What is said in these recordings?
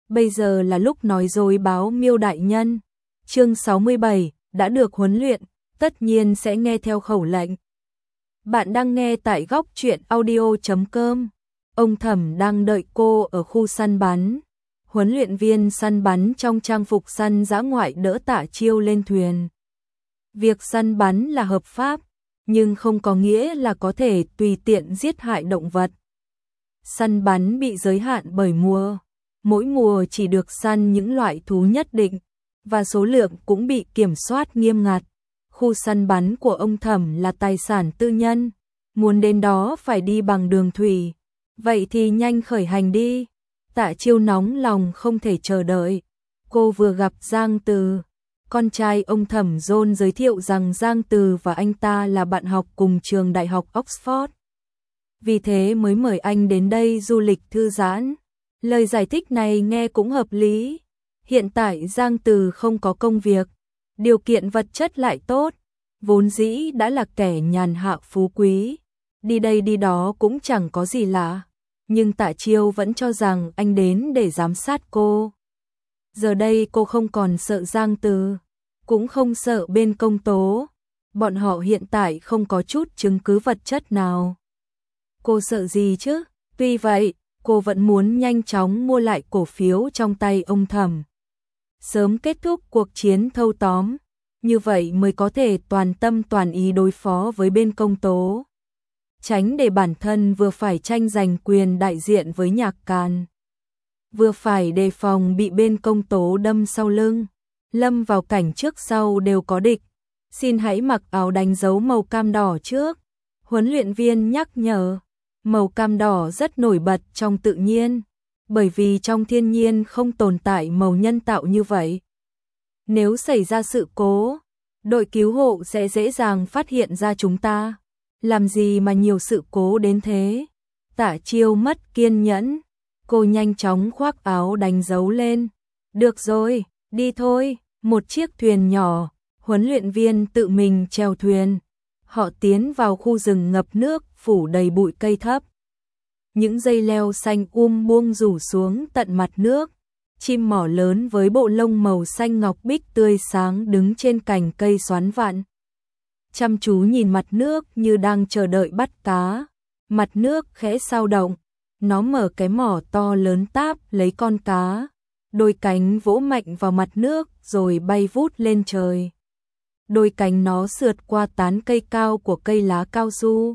Bây giờ là lúc nói dối báo Miêu đại nhân. Chương 67, đã được huấn luyện, tất nhiên sẽ nghe theo khẩu lệnh. Bạn đang nghe tại góc truyện audio.com. Ông Thẩm đang đợi cô ở khu săn bắn. Huấn luyện viên săn bắn trong trang phục săn dã ngoại đỡ Tạ Chiêu lên thuyền. Việc săn bắn là hợp pháp, nhưng không có nghĩa là có thể tùy tiện giết hại động vật. Săn bắn bị giới hạn bởi mùa. Mỗi mùa chỉ được săn những loại thú nhất định, và số lượng cũng bị kiểm soát nghiêm ngặt. Khu săn bắn của ông Thẩm là tài sản tư nhân, muốn đến đó phải đi bằng đường thủy. Vậy thì nhanh khởi hành đi. Tạ Chiêu nóng lòng không thể chờ đợi. Cô vừa gặp Giang Từ. Con trai ông Thẩm John giới thiệu rằng Giang Từ và anh ta là bạn học cùng trường đại học Oxford. Vì thế mới mời anh đến đây du lịch thư giãn. Lời giải thích này nghe cũng hợp lý. Hiện tại Giang Từ không có công việc, điều kiện vật chất lại tốt, vốn dĩ đã là kẻ nhàn hạ phú quý. Đi đây đi đó cũng chẳng có gì lạ. Nhưng Tạ Chiêu vẫn cho rằng anh đến để giám sát cô. Giờ đây cô không còn sợ Giang Từ, cũng không sợ bên công tố. Bọn họ hiện tại không có chút chứng cứ vật chất nào. Cô sợ gì chứ? Tuy vậy, cô vẫn muốn nhanh chóng mua lại cổ phiếu trong tay ông Thẩm. Sớm kết thúc cuộc chiến thâu tóm, như vậy mới có thể toàn tâm toàn ý đối phó với bên công tố. Tránh để bản thân vừa phải tranh giành quyền đại diện với Nhạc Càn, vừa phải đề phòng bị bên công tố đâm sau lưng, lâm vào cảnh trước sau đều có địch. Xin hãy mặc áo đánh dấu màu cam đỏ trước. Huấn luyện viên nhắc nhở. Màu cam đỏ rất nổi bật trong tự nhiên, bởi vì trong thiên nhiên không tồn tại màu nhân tạo như vậy. Nếu xảy ra sự cố, đội cứu hộ sẽ dễ dàng phát hiện ra chúng ta. Làm gì mà nhiều sự cố đến thế? Tạ Chiêu mất kiên nhẫn, cô nhanh chóng khoác áo đánh dấu lên. Được rồi, đi thôi. Một chiếc thuyền nhỏ, huấn luyện viên tự mình chèo thuyền. Họ tiến vào khu rừng ngập nước, phủ đầy bụi cây thấp. Những dây leo xanh buông rủ xuống tận mặt nước. Chim mỏ lớn với bộ lông màu xanh ngọc bích tươi sáng đứng trên cành cây xoắn vặn, chăm chú nhìn mặt nước như đang chờ đợi bắt cá. Mặt nước khẽ xao động, nó mở cái mỏ to lớn táp lấy con cá. Đôi cánh vỗ mạnh vào mặt nước rồi bay vút lên trời. Đôi cánh nó sượt qua tán cây cao của cây lá cao su,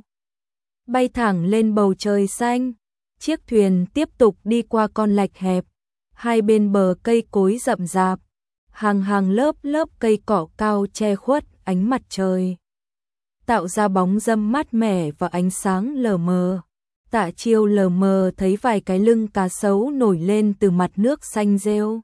bay thẳng lên bầu trời xanh. Chiếc thuyền tiếp tục đi qua con lạch hẹp, hai bên bờ cây cối rậm rạp, hàng hàng lớp lớp cây cỏ cao che khuất ánh mặt trời, tạo ra bóng râm mát mẻ và ánh sáng lờ mờ. Tạ Chiêu lờ mờ thấy vài cái lưng cá sấu nổi lên từ mặt nước xanh rêu.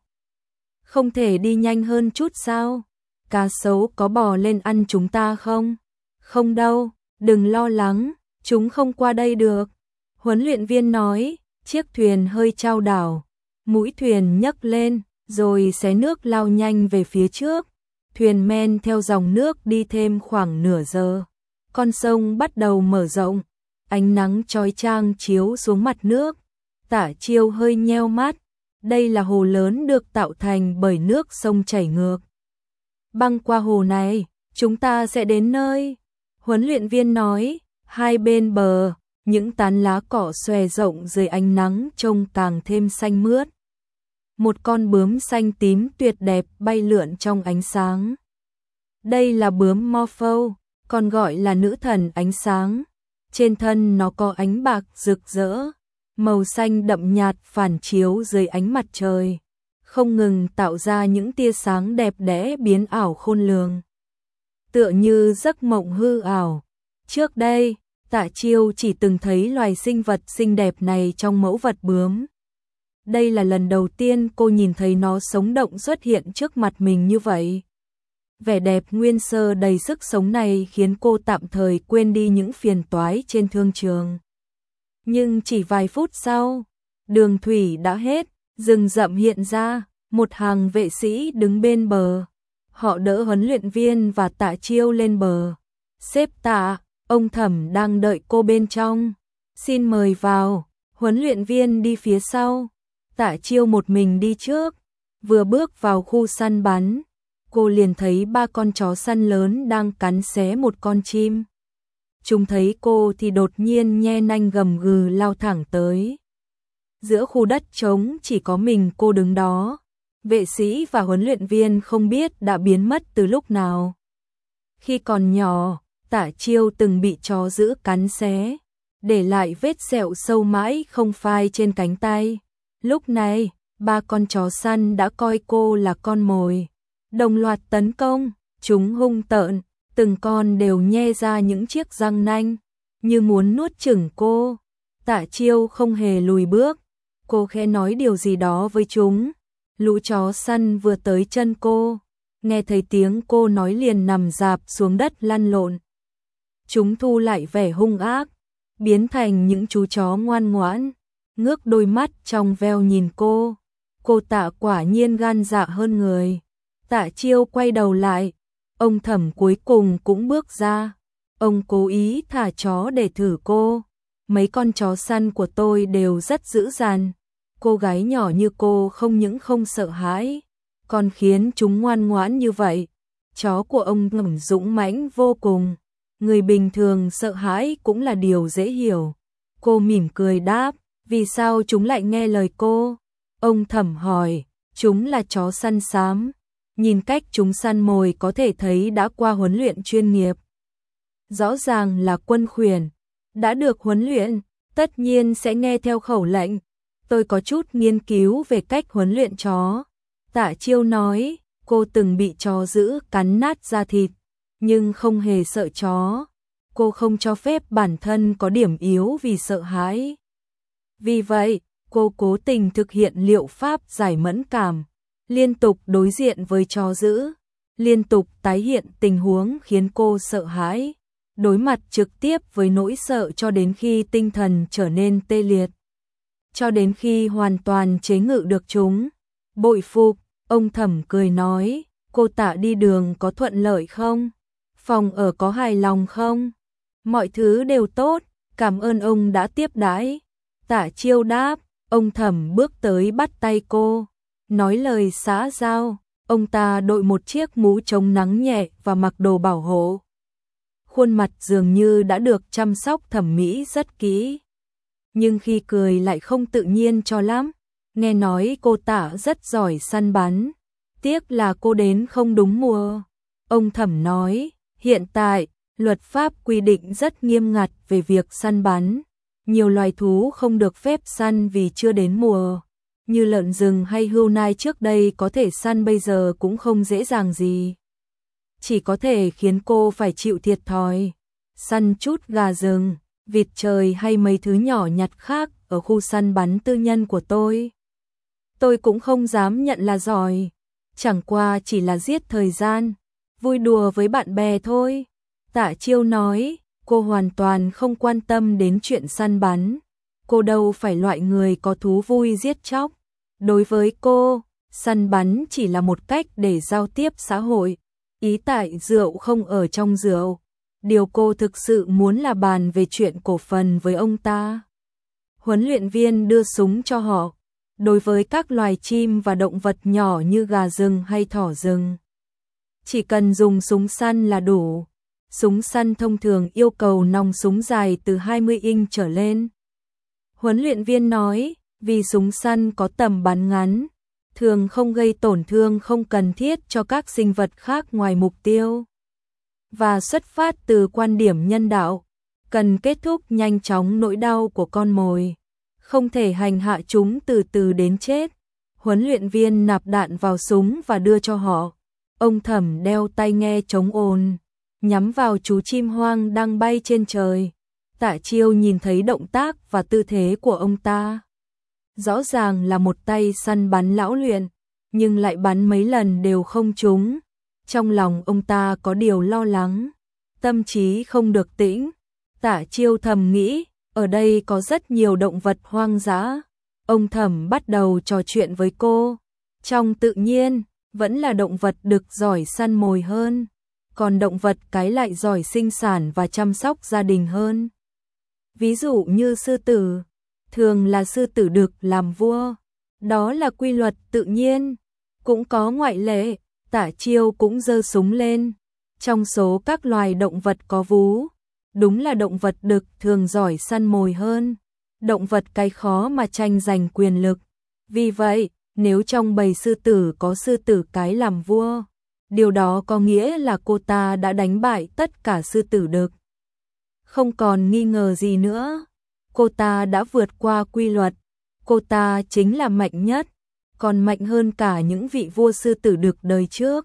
Không thể đi nhanh hơn chút sao? Cá sấu có bò lên ăn chúng ta không? Không đâu, đừng lo lắng, chúng không qua đây được. Huấn luyện viên nói. Chiếc thuyền hơi chao đảo, mũi thuyền nhấc lên, rồi xé nước lao nhanh về phía trước. Thuyền men theo dòng nước đi thêm khoảng nửa giờ. Con sông bắt đầu mở rộng, ánh nắng chói chang chiếu xuống mặt nước. Tạ Chiêu hơi nheo mắt. Đây là hồ lớn được tạo thành bởi nước sông chảy ngược. Băng qua hồ này, chúng ta sẽ đến nơi. Huấn luyện viên nói. Hai bên bờ, những tán lá cỏ xòe rộng dưới ánh nắng trông càng thêm xanh mướt. Một con bướm xanh tím tuyệt đẹp bay lượn trong ánh sáng. Đây là bướm Morpho, còn gọi là nữ thần ánh sáng. Trên thân nó có ánh bạc rực rỡ, màu xanh đậm nhạt phản chiếu dưới ánh mặt trời, không ngừng tạo ra những tia sáng đẹp đẽ biến ảo khôn lường, tựa như giấc mộng hư ảo. Trước đây, Tạ Chiêu chỉ từng thấy loài sinh vật xinh đẹp này trong mẫu vật bướm. Đây là lần đầu tiên cô nhìn thấy nó sống động xuất hiện trước mặt mình như vậy. Vẻ đẹp nguyên sơ đầy sức sống này khiến cô tạm thời quên đi những phiền toái trên thương trường. Nhưng chỉ vài phút sau, đường thủy đã hết, rừng rậm hiện ra, một hàng vệ sĩ đứng bên bờ. Họ đỡ huấn luyện viên và Tạ Chiêu lên bờ. Sếp Tạ, ông Thẩm đang đợi cô bên trong. Xin mời vào. Huấn luyện viên đi phía sau. Tạ Chiêu một mình đi trước, vừa bước vào khu săn bắn, cô liền thấy 3 con chó săn lớn đang cắn xé một con chim. Chúng thấy cô thì đột nhiên nhe nanh gầm gừ lao thẳng tới. Giữa khu đất trống chỉ có mình cô đứng đó. Vệ sĩ và huấn luyện viên không biết đã biến mất từ lúc nào. Khi còn nhỏ, Tạ Chiêu từng bị chó dữ cắn xé, để lại vết sẹo sâu mãi không phai trên cánh tay. Lúc này, 3 con chó săn đã coi cô là con mồi, đồng loạt tấn công. Chúng hung tợn, từng con đều nhe ra những chiếc răng nanh, như muốn nuốt chửng cô. Tạ Chiêu không hề lùi bước, cô khẽ nói điều gì đó với chúng. Lũ chó săn vừa tới chân cô, nghe thấy tiếng cô nói liền nằm rạp xuống đất lăn lộn. Chúng thu lại vẻ hung ác, biến thành những chú chó ngoan ngoãn, ngước đôi mắt trong veo nhìn cô. Cô Tạ quả nhiên gan dạ hơn người. Tạ Chiêu quay đầu lại, ông Thẩm cuối cùng cũng bước ra. Ông cố ý thả chó để thử cô. Mấy con chó săn của tôi đều rất dữ dằn. Cô gái nhỏ như cô không những không sợ hãi, còn khiến chúng ngoan ngoãn như vậy. Chó của ông Thẩm dũng mãnh vô cùng. Người bình thường sợ hãi cũng là điều dễ hiểu. Cô mỉm cười đáp, vì sao chúng lại nghe lời cô? Ông Thẩm hỏi, chúng là chó săn xám. Nhìn cách chúng săn mồi có thể thấy đã qua huấn luyện chuyên nghiệp. Rõ ràng là quân khuyển, đã được huấn luyện, tất nhiên sẽ nghe theo khẩu lệnh. Tôi có chút nghiên cứu về cách huấn luyện chó. Tạ Chiêu nói, cô từng bị chó dữ cắn nát da thịt, nhưng không hề sợ chó. Cô không cho phép bản thân có điểm yếu vì sợ hãi. Vì vậy, cô cố tình thực hiện liệu pháp giải mẫn cảm, liên tục đối diện với chó dữ, liên tục tái hiện tình huống khiến cô sợ hãi, đối mặt trực tiếp với nỗi sợ cho đến khi tinh thần trở nên tê liệt, cho đến khi hoàn toàn chế ngự được chúng. Bội phục, ông Thẩm cười nói, cô Tạ đi đường có thuận lợi không? Phòng ở có hài lòng không? Mọi thứ đều tốt, cảm ơn ông đã tiếp đãi. Tạ Chiêu đáp, ông Thẩm bước tới bắt tay cô, nói lời xã giao. Ông ta đội một chiếc mũ chống nắng nhẹ và mặc đồ bảo hộ. Khuôn mặt dường như đã được chăm sóc thẩm mỹ rất kỹ, nhưng khi cười lại không tự nhiên cho lắm. Nghe nói cô Tạ rất giỏi săn bắn, tiếc là cô đến không đúng mùa. Ông Thẩm nói, hiện tại, luật pháp quy định rất nghiêm ngặt về việc săn bắn. Nhiều loài thú không được phép săn vì chưa đến mùa. Như lợn rừng hay hươu nai trước đây có thể săn bây giờ cũng không dễ dàng gì. Chỉ có thể khiến cô phải chịu thiệt thòi. Săn chút gà rừng, vịt trời hay mấy thứ nhỏ nhặt khác ở khu săn bắn tư nhân của tôi. Tôi cũng không dám nhận là giỏi. Chẳng qua chỉ là giết thời gian, vui đùa với bạn bè thôi. Tạ Chiêu nói, cô hoàn toàn không quan tâm đến chuyện săn bắn. Cô đâu phải loại người có thú vui giết chóc. Đối với cô, săn bắn chỉ là một cách để giao tiếp xã hội. Ý tại rượu không ở trong rượu. Điều cô thực sự muốn là bàn về chuyện cổ phần với ông ta. Huấn luyện viên đưa súng cho họ. Đối với các loài chim và động vật nhỏ như gà rừng hay thỏ rừng, chỉ cần dùng súng săn là đủ. Súng săn thông thường yêu cầu nòng súng dài từ 20 inch trở lên. Huấn luyện viên nói, vì súng săn có tầm bắn ngắn, thường không gây tổn thương không cần thiết cho các sinh vật khác ngoài mục tiêu. Và xuất phát từ quan điểm nhân đạo, cần kết thúc nhanh chóng nỗi đau của con mồi, không thể hành hạ chúng từ từ đến chết. Huấn luyện viên nạp đạn vào súng và đưa cho họ. Ông Thẩm đeo tai nghe chống ồn, nhắm vào chú chim hoang đang bay trên trời. Tạ Chiêu nhìn thấy động tác và tư thế của ông ta. Rõ ràng là một tay săn bắn lão luyện, nhưng lại bắn mấy lần đều không trúng. Trong lòng ông ta có điều lo lắng, tâm trí không được tĩnh. Tạ Chiêu thầm nghĩ, ở đây có rất nhiều động vật hoang dã. Ông Thẩm bắt đầu trò chuyện với cô. Trong tự nhiên, vẫn là động vật đực giỏi săn mồi hơn, còn động vật cái lại giỏi sinh sản và chăm sóc gia đình hơn. Ví dụ như sư tử, thường là sư tử đực làm vua, Đó là quy luật tự nhiên, cũng có ngoại lệ. Tả Chiêu cũng giơ súng lên. Trong số các loài động vật có vú, đúng là động vật đực thường giỏi săn mồi hơn. Động vật cái khó mà tranh giành quyền lực. Vì vậy, nếu trong bầy sư tử có sư tử cái làm vua, điều đó có nghĩa là cô ta đã đánh bại tất cả sư tử đực. Không còn nghi ngờ gì nữa. Cô ta đã vượt qua quy luật. Cô ta chính là mạnh nhất, còn mạnh hơn cả những vị vua sư tử đực đời trước.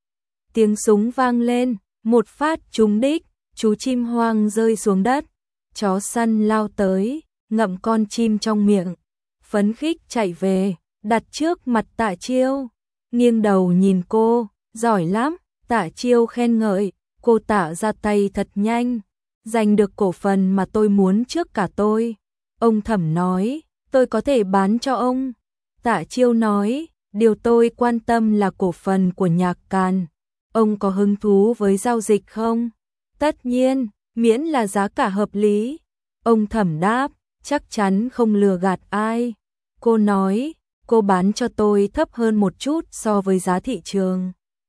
Tiếng súng vang lên, một phát trúng đích, chú chim hoang rơi xuống đất. Chó săn lao tới, ngậm con chim trong miệng, phấn khích chạy về, đặt trước mặt Tạ Chiêu, nghiêng đầu nhìn cô, giỏi lắm. Tạ Chiêu khen ngợi, cô Tạ ra tay thật nhanh, giành được cổ phần mà tôi muốn trước cả tôi. Ông Thẩm nói, tôi có thể bán cho ông. Tạ Chiêu nói, điều tôi quan tâm là cổ phần của Nhạc Càn. Ông có hứng thú với giao dịch không? Tất nhiên, miễn là giá cả hợp lý. Ông Thẩm đáp, chắc chắn không lừa gạt ai. Cô nói, cô bán cho tôi thấp hơn một chút so với giá thị trường.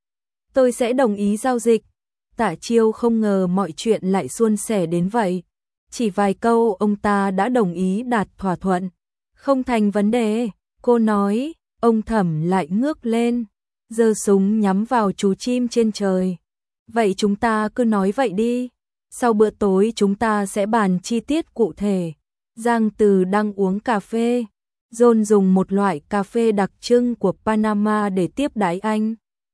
Tôi sẽ đồng ý giao dịch. Tạ Chiêu không ngờ mọi chuyện lại suôn sẻ đến vậy. Chỉ vài câu ông ta đã đồng ý đạt thỏa thuận. Không thành vấn đề, cô nói. Ông Thẩm lại ngước lên, giơ súng nhắm vào chú chim trên trời. Vậy chúng ta cứ nói vậy đi. Sau bữa tối chúng ta sẽ bàn chi tiết cụ thể. Giang Từ đang uống cà phê. John dùng một loại cà phê đặc trưng của Panama để tiếp đãi anh.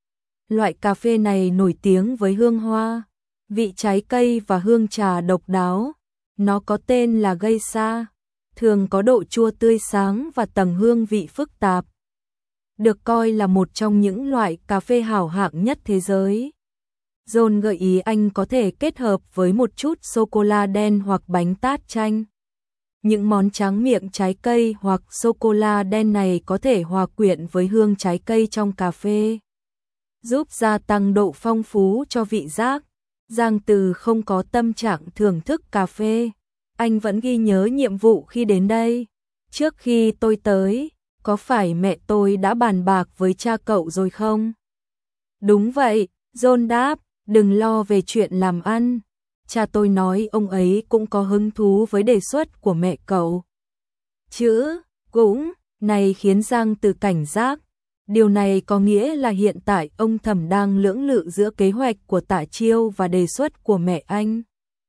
Loại cà phê này nổi tiếng với hương hoa, vị trái cây và hương trà độc đáo. Nó có tên là Geisha, thường có độ chua tươi sáng và tầng hương vị phức tạp. Được coi là một trong những loại cà phê hảo hạng nhất thế giới. John gợi ý anh có thể kết hợp với một chút sô-cô-la đen hoặc bánh tát chanh. Những món tráng miệng trái cây hoặc sô-cô-la đen này có thể hòa quyện với hương trái cây trong cà phê, giúp gia tăng độ phong phú cho vị giác. Giang Từ không có tâm trạng thưởng thức cà phê. Anh vẫn ghi nhớ nhiệm vụ khi đến đây. Trước khi tôi tới, có phải mẹ tôi đã bàn bạc với cha cậu rồi không? Đúng vậy, John đáp, đừng lo về chuyện làm ăn. Cha tôi nói ông ấy cũng có hứng thú với đề xuất của mẹ cậu. Chữ, cũng, này khiến Giang Từ cảnh giác. Điều này có nghĩa là hiện tại ông Thẩm đang lưỡng lự giữa kế hoạch của Tạ Chiêu và đề xuất của mẹ anh.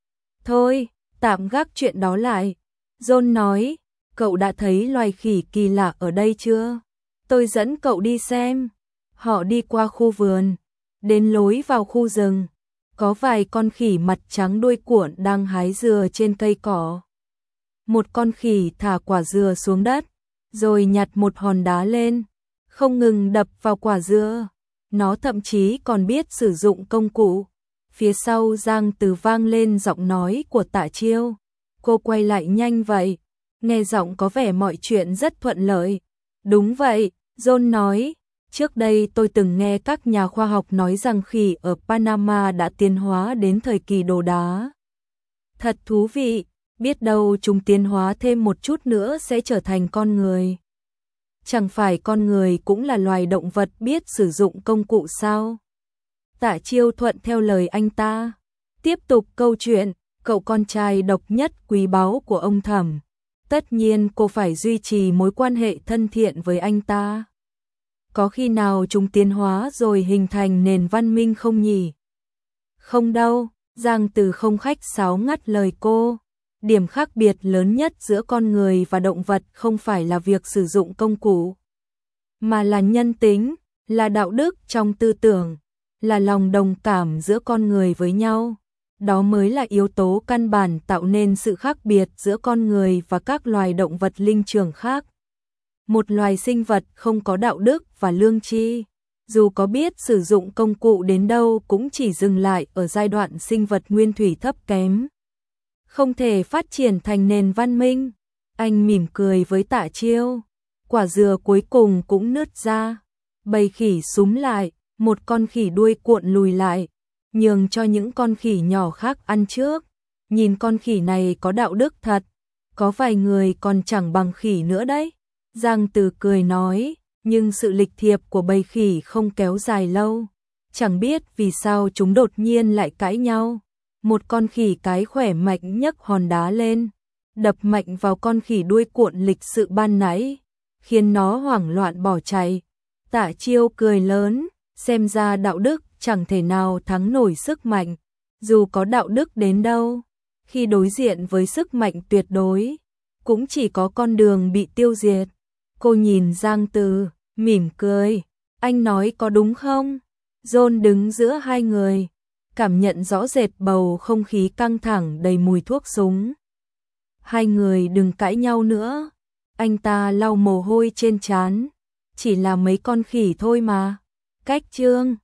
Thôi, tạm gác chuyện đó lại. John nói, cậu đã thấy loài khỉ kỳ lạ ở đây chưa? Tôi dẫn cậu đi xem. Họ đi qua khu vườn, đến lối vào khu rừng. Có vài con khỉ mặt trắng đuôi cuộn đang hái dừa trên cây cỏ. Một con khỉ thả quả dừa xuống đất, rồi nhặt một hòn đá lên, không ngừng đập vào quả dừa. Nó thậm chí còn biết sử dụng công cụ. Phía sau Giang Từ vang lên giọng nói của Tạ Chiêu. Cô quay lại nhanh vậy. Nghe giọng có vẻ mọi chuyện rất thuận lợi. Đúng vậy, John nói. Trước đây tôi từng nghe các nhà khoa học nói rằng khỉ ở Panama đã tiến hóa đến thời kỳ đồ đá. Thật thú vị, biết đâu chúng tiến hóa thêm một chút nữa sẽ trở thành con người. Chẳng phải con người cũng là loài động vật biết sử dụng công cụ sao? Tạ Chiêu thuận theo lời anh ta. Tiếp tục câu chuyện, cậu con trai độc nhất quý báu của ông Thẩm. Tất nhiên cô phải duy trì mối quan hệ thân thiện với anh ta. Có khi nào chúng tiến hóa rồi hình thành nền văn minh không nhỉ? Không đâu, Giang Từ không khách sáo ngắt lời cô. Điểm khác biệt lớn nhất giữa con người và động vật không phải là việc sử dụng công cụ, mà là nhân tính, là đạo đức trong tư tưởng, là lòng đồng cảm giữa con người với nhau. Đó mới là yếu tố căn bản tạo nên sự khác biệt giữa con người và các loài động vật linh trưởng khác. Một loài sinh vật không có đạo đức và lương tri, dù có biết sử dụng công cụ đến đâu cũng chỉ dừng lại ở giai đoạn sinh vật nguyên thủy thấp kém, không thể phát triển thành nền văn minh. Anh mỉm cười với Tạ Chiêu. Quả dừa cuối cùng cũng nứt ra. Bầy khỉ súm lại, một con khỉ đuôi cuộn lùi lại, nhường cho những con khỉ nhỏ khác ăn trước. Nhìn con khỉ này có đạo đức thật, có vài người còn chẳng bằng khỉ nữa đấy. Giang Từ cười nói, nhưng sự lịch thiệp của bầy khỉ không kéo dài lâu. Chẳng biết vì sao chúng đột nhiên lại cãi nhau. Một con khỉ cái khỏe mạnh nhấc hòn đá lên, đập mạnh vào con khỉ đuôi cuộn lịch sự ban nãy, khiến nó hoảng loạn bỏ chạy. Tạ Chiêu cười lớn, xem ra đạo đức chẳng thể nào thắng nổi sức mạnh, dù có đạo đức đến đâu, khi đối diện với sức mạnh tuyệt đối, cũng chỉ có con đường bị tiêu diệt. Cô nhìn Giang Từ, mỉm cười, anh nói có đúng không? John đứng giữa hai người, cảm nhận rõ rệt bầu không khí căng thẳng đầy mùi thuốc súng. Hai người đừng cãi nhau nữa. Anh ta lau mồ hôi trên trán, chỉ là mấy con khỉ thôi mà. Cách Trương